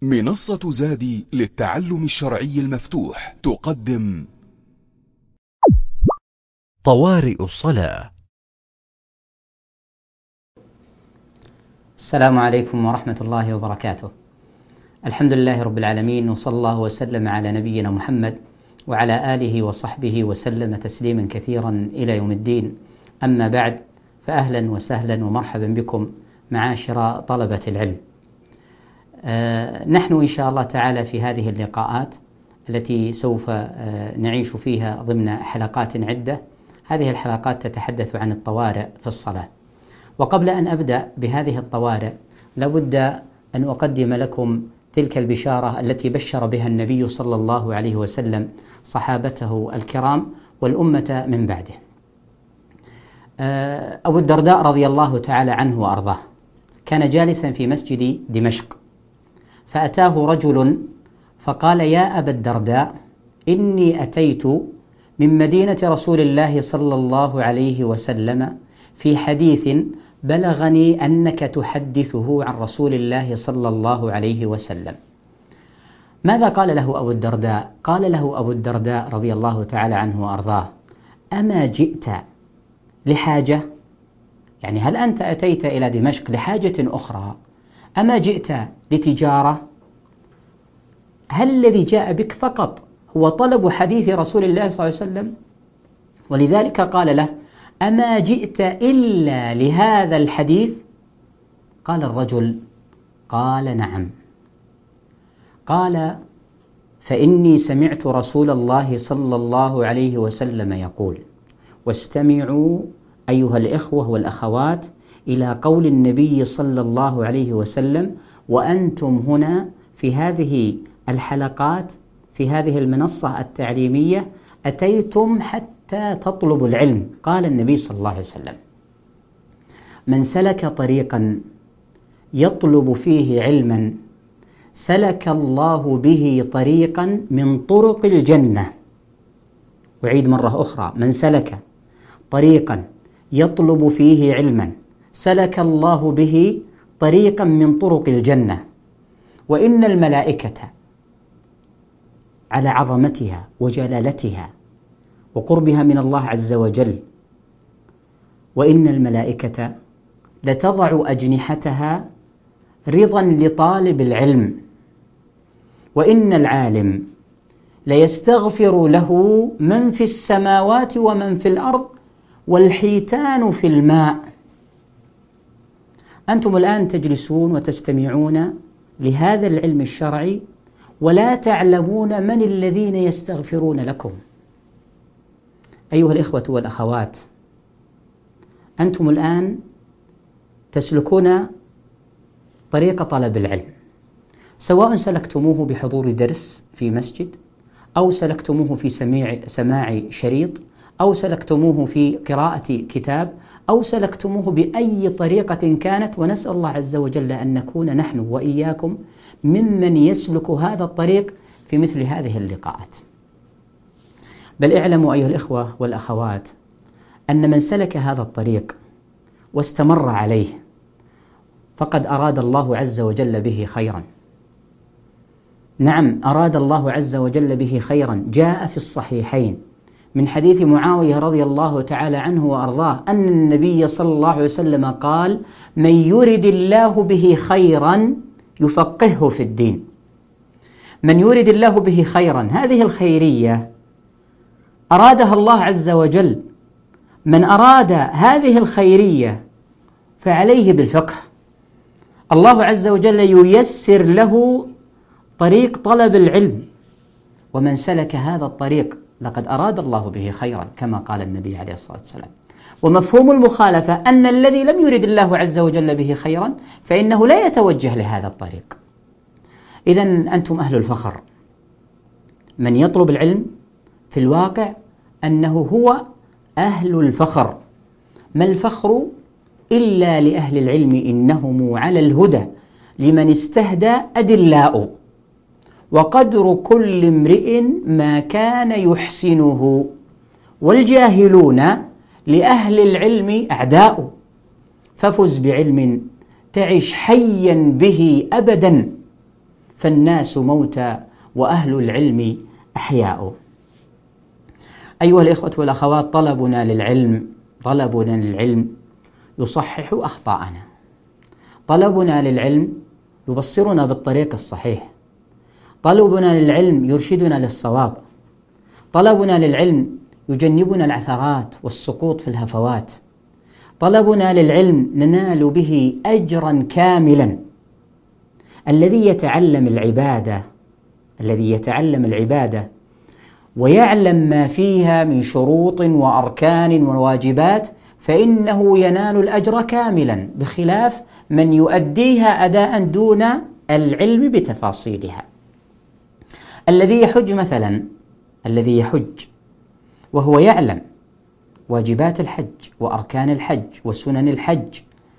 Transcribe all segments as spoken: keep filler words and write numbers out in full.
منصة زادي للتعلم الشرعي المفتوح تقدم طوارئ الصلاة. السلام عليكم ورحمة الله وبركاته. الحمد لله رب العالمين، وصلى الله وسلم على نبينا محمد وعلى آله وصحبه وسلم تسليما كثيرا إلى يوم الدين. أما بعد، فأهلا وسهلا ومرحبا بكم معاشر طلبة العلم. آه نحن إن شاء الله تعالى في هذه اللقاءات التي سوف آه نعيش فيها ضمن حلقات عدة. هذه الحلقات تتحدث عن الطوارئ في الصلاة. وقبل أن أبدأ بهذه الطوارئ لابد أن أقدم لكم تلك البشارة التي بشر بها النبي صلى الله عليه وسلم صحابته الكرام والأمة من بعده. أبو الدرداء رضي الله تعالى عنه وأرضاه كان جالسا في مسجد دمشق، فأتاه رجل فقال: يا أبا الدرداء، إني أتيت من مدينة رسول الله صلى الله عليه وسلم في حديث بلغني أنك تحدثه عن رسول الله صلى الله عليه وسلم. ماذا قال له أبو الدرداء؟ قال له أبو الدرداء رضي الله تعالى عنه وأرضاه: أما جئت لحاجة؟ يعني هل أنت أتيت إلى دمشق لحاجة أخرى؟ أما جئت لتجارة؟ هل الذي جاء بك فقط هو طلب حديث رسول الله صلى الله عليه وسلم؟ ولذلك قال له: أما جئت إلا لهذا الحديث؟ قال الرجل: قال نعم. قال: فإني سمعت رسول الله صلى الله عليه وسلم يقول: واستمعوا أيها الإخوة والأخوات إلى قول النبي صلى الله عليه وسلم، وأنتم هنا في هذه الحلقات في هذه المنصة التعليمية أتيتم حتى تطلبوا العلم. قال النبي صلى الله عليه وسلم: من سلك طريقا يطلب فيه علما سلك الله به طريقا من طرق الجنة. أعيد مرة أخرى: من سلك طريقا يطلب فيه علما سلك الله به طريقا من طرق الجنة. وإن الملائكة على عظمتها وجلالتها وقربها من الله عز وجل، وإن الملائكة لتضع أجنحتها رضا لطالب العلم، وإن العالم ليستغفر له من في السماوات ومن في الأرض والحيتان في الماء. أنتم الآن تجلسون وتستمعون لهذا العلم الشرعي ولا تعلمون من الذين يستغفرون لكم. أيها الإخوة والأخوات، أنتم الآن تسلكون طريق طلب العلم، سواء سلكتموه بحضور درس في مسجد، أو سلكتموه في سماع سماع شريط، أو سلكتموه في قراءة كتاب، أو سلكتموه بأي طريقة كانت. ونسأل الله عز وجل أن نكون نحن وإياكم ممن يسلك هذا الطريق في مثل هذه اللقاءات. بل اعلموا أيها الإخوة والأخوات أن من سلك هذا الطريق واستمر عليه فقد أراد الله عز وجل به خيرا. نعم، أراد الله عز وجل به خيرا. جاء في الصحيحين من حديث معاوية رضي الله تعالى عنه وأرضاه أن النبي صلى الله عليه وسلم قال: من يرد الله به خيرا يفقهه في الدين. من يرد الله به خيرا، هذه الخيرية أرادها الله عز وجل. من أراد هذه الخيرية فعليه بالفقه. الله عز وجل ييسر له طريق طلب العلم، ومن سلك هذا الطريق لقد أراد الله به خيرا كما قال النبي عليه الصلاة والسلام. ومفهوم المخالفة أن الذي لم يرد الله عز وجل به خيرا فإنه لا يتوجه لهذا الطريق. إذن أنتم أهل الفخر. من يطلب العلم في الواقع أنه هو أهل الفخر. ما الفخر إلا لأهل العلم، إنهم على الهدى لمن استهدى أدلاء، وقدر كل امرئ ما كان يحسنه، والجاهلون لأهل العلم أعداء. ففز بعلم تعش حيا به أبدا، فالناس موتى وأهل العلم أحياء. أيها الإخوة والأخوات، طلبنا للعلم طلبنا للعلم يصحح أخطاءنا، طلبنا للعلم يبصرنا بالطريق الصحيح، طلبنا للعلم يرشدنا للصواب، طلبنا للعلم يجنبنا العثرات والسقوط في الهفوات، طلبنا للعلم ننال به أجرا كاملا. الذي يتعلم العبادة الذي يتعلم العبادة ويعلم ما فيها من شروط وأركان وواجبات فإنه ينال الأجر كاملا، بخلاف من يؤديها أداء دون العلم بتفاصيلها. الذي يحج مثلا الذي يحج وهو يعلم واجبات الحج وأركان الحج وسنن الحج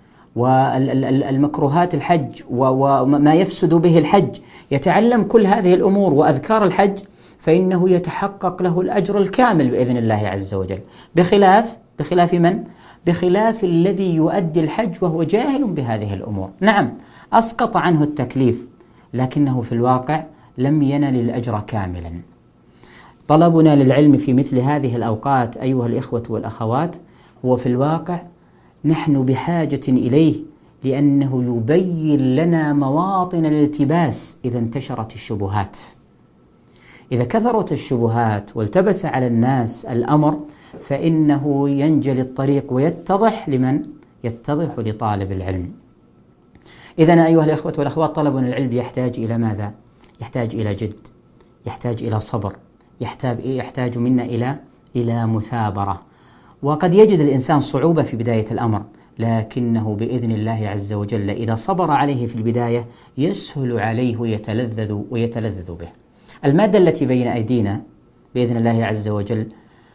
والمكروهات الحج وما يفسد به الحج، يتعلم كل هذه الأمور وأذكار الحج، فإنه يتحقق له الأجر الكامل بإذن الله عز وجل، بخلاف بخلاف من؟ بخلاف الذي يؤدي الحج وهو جاهل بهذه الأمور. نعم، أسقط عنه التكليف، لكنه في الواقع لم ينل الأجر كاملا. طلبنا للعلم في مثل هذه الأوقات أيها الإخوة والأخوات هو في الواقع نحن بحاجة إليه، لأنه يبين لنا مواطن الالتباس إذا انتشرت الشبهات. إذا كثرت الشبهات والتبس على الناس الأمر فإنه ينجلي الطريق ويتضح لمن؟ يتضح لطالب العلم. إذن أيها الإخوة والأخوات، طلبنا العلم يحتاج إلى ماذا؟ يحتاج إلى جد، يحتاج إلى صبر، يحتاج يحتاج منا إلى إلى مثابرة. وقد يجد الإنسان صعوبة في بداية الأمر، لكنه بإذن الله عز وجل إذا صبر عليه في البداية يسهل عليه ويتلذذ ويتلذذ به. المادة التي بين أيدينا بإذن الله عز وجل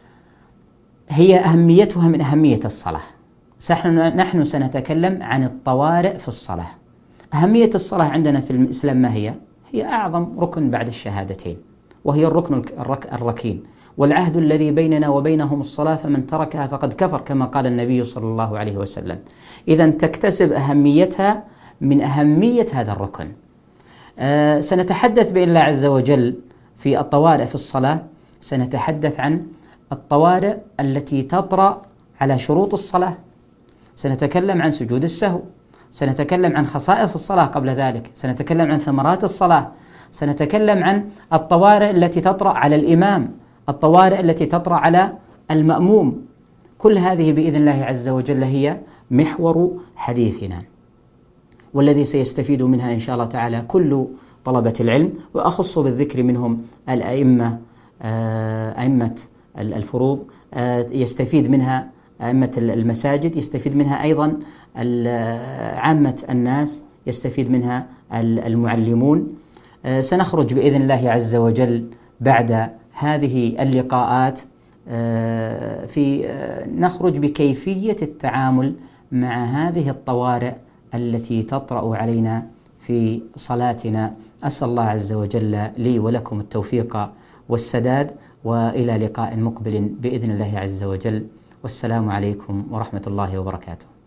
هي أهميتها من أهمية الصلاة. نحن سنتكلم عن الطوارئ في الصلاة. أهمية الصلاة عندنا في الإسلام ما هي؟ هي أعظم ركن بعد الشهادتين، وهي الركن الركين، والعهد الذي بيننا وبينهم الصلاة، فمن تركها فقد كفر، كما قال النبي صلى الله عليه وسلم. إذن تكتسب أهميتها من أهمية هذا الركن. أه سنتحدث بإذن الله عز وجل في الطوارئ في الصلاة، سنتحدث عن الطوارئ التي تطرأ على شروط الصلاة، سنتكلم عن سجود السهو، سنتكلم عن خصائص الصلاة قبل ذلك، سنتكلم عن ثمرات الصلاة، سنتكلم عن الطوارئ التي تطرأ على الإمام، الطوارئ التي تطرأ على المأموم. كل هذه بإذن الله عز وجل هي محور حديثنا، والذي سيستفيد منها إن شاء الله تعالى كل طلبة العلم، وأخص بالذكر منهم الأئمة أئمة الفروض، يستفيد منها أئمة المساجد، يستفيد منها أيضا عامة الناس، يستفيد منها المعلمون. سنخرج بإذن الله عز وجل بعد هذه اللقاءات في نخرج بكيفية التعامل مع هذه الطوارئ التي تطرأ علينا في صلاتنا. أسأل الله عز وجل لي ولكم التوفيق والسداد، وإلى لقاء مقبل بإذن الله عز وجل، والسلام عليكم ورحمة الله وبركاته.